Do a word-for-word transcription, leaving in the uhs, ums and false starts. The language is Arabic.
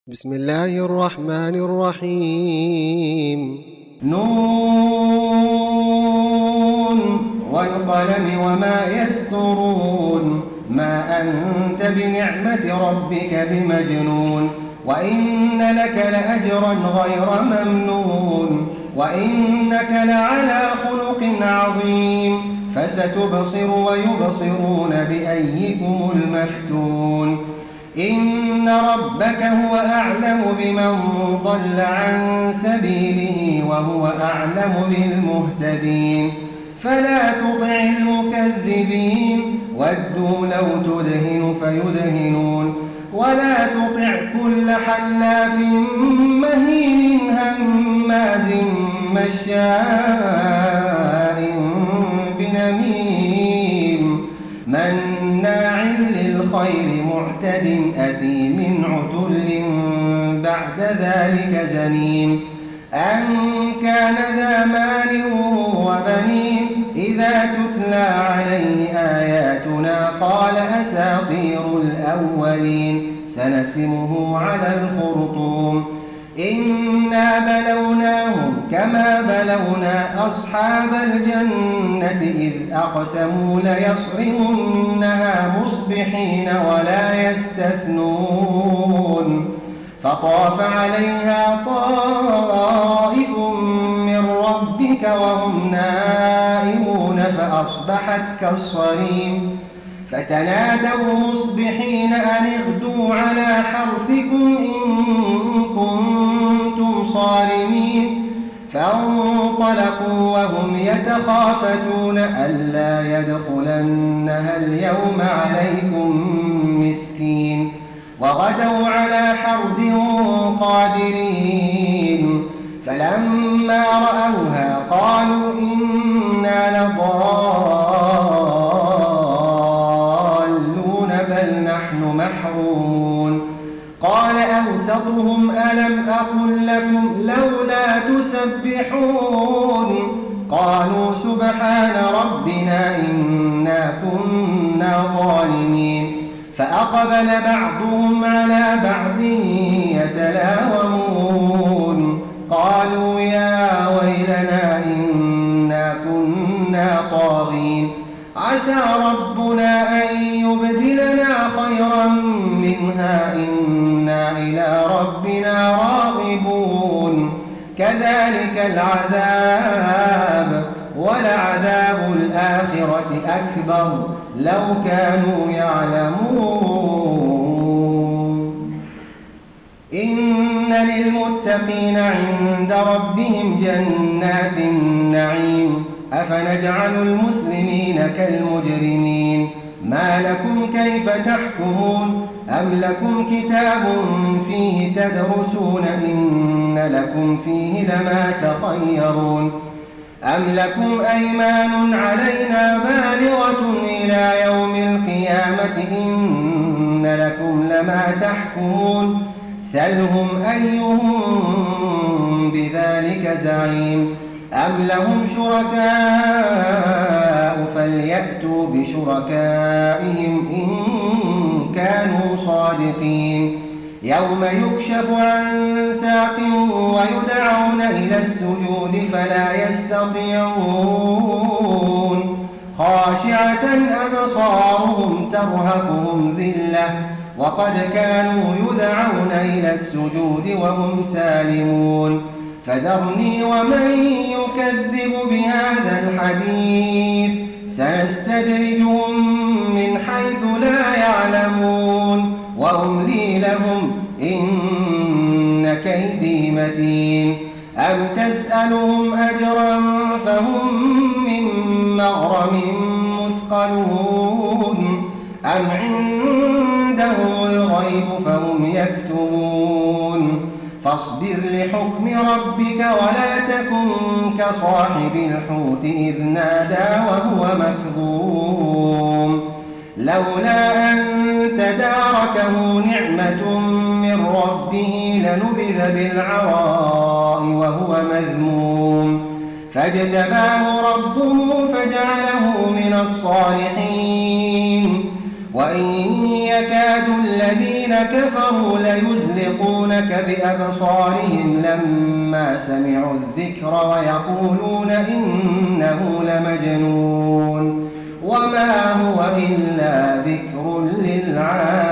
بسم الله الرحمن الرحيم. نون والقلم وما يسطرون ما أنت بنعمة ربك بمجنون وإن لك لأجرا غير ممنون وإنك لعلى خلق عظيم فستبصر ويبصرون بأيكم المفتون إن ربك هو أعلم بمن ضل عن سبيله وهو أعلم بالمهتدين فلا تطع المكذبين ودوا لو تدهن فيدهنون ولا تطع كل حلاف مهين هماز مشاء بنميم مناع للخير معتد أثيم عتل بعد ذلك زنيم أن كان ذا مال وبنين إذا تتلى عليه آياتنا قال أساطير الأولين سنسمه على الخرطوم إنا بلوناهم كما بلونا أصحاب الجنة إذ أقسموا ليصرمنها مصبحين ولا يستثنون فطاف عليها طائف من ربك وهم نائمون فأصبحت كالصريم فتنادوا مصبحين أن اغدوا على حرثكم إن كنتم صارمين فانطلقوا وهم يتخافتون ألا يدخلنها اليوم عليكم مسكين وغدوا على حرد قادرين فلما رأوها قالوا إنا لضالون بل نحن محرومون قال أوسطهم ألم أقل لكم لولا تسبحون قالوا سبحان ربنا إنا كنا ظالمين فأقبل بعضهم على بعض يتلاومون قالوا يا ويلنا إنا كنا طاغين عسى ربنا أن يبدلنا خيرا منها إنا إلى ربنا راغبون كذلك العذاب ولعذاب الآخرة أكبر لو كانوا يعلمون إن للمتقين عند ربهم جنات النعيم أفنجعل المسلمين كالمجرمين ما لكم كيف تحكمون أم لكم كتاب فيه تدرسون إن لكم فيه لما تخيرون أم لكم أيمان علينا بالغة إلى يوم القيامة إن لكم لما تحكمون سلهم أيهم بذلك زعيم أم لهم شركاء فليأتوا بشركائهم إن كانوا صادقين يوم يكشف عن ساق ويدعون إلى السجود فلا يستطيعون خاشعة أبصارهم ترهقهم ذلة وقد كانوا يدعون إلى السجود وهم سالمون فذرني ومن يكذب بهذا الحديث سنستدرجهم من حيث لا يعلمون وأملي لهم إن كيدي متين أم تسألهم أجرا فهم من مغرم مثقلون أم عندهم الغيب فهم يكتبون فاصبر لحكم ربك ولا تكن كصاحب الحوت إذ نادى وهو مكظوم لولا أن تداركه نعمة من ربه لنبذ بالعراء وهو مذموم فاجتباه ربه فجعله من الصالحين وإن يكاد الذين كفروا ليزلقونك بأبصارهم لما سمعوا الذكر ويقولون إنه لمجنون وما هو إلا ذكر للعالمين.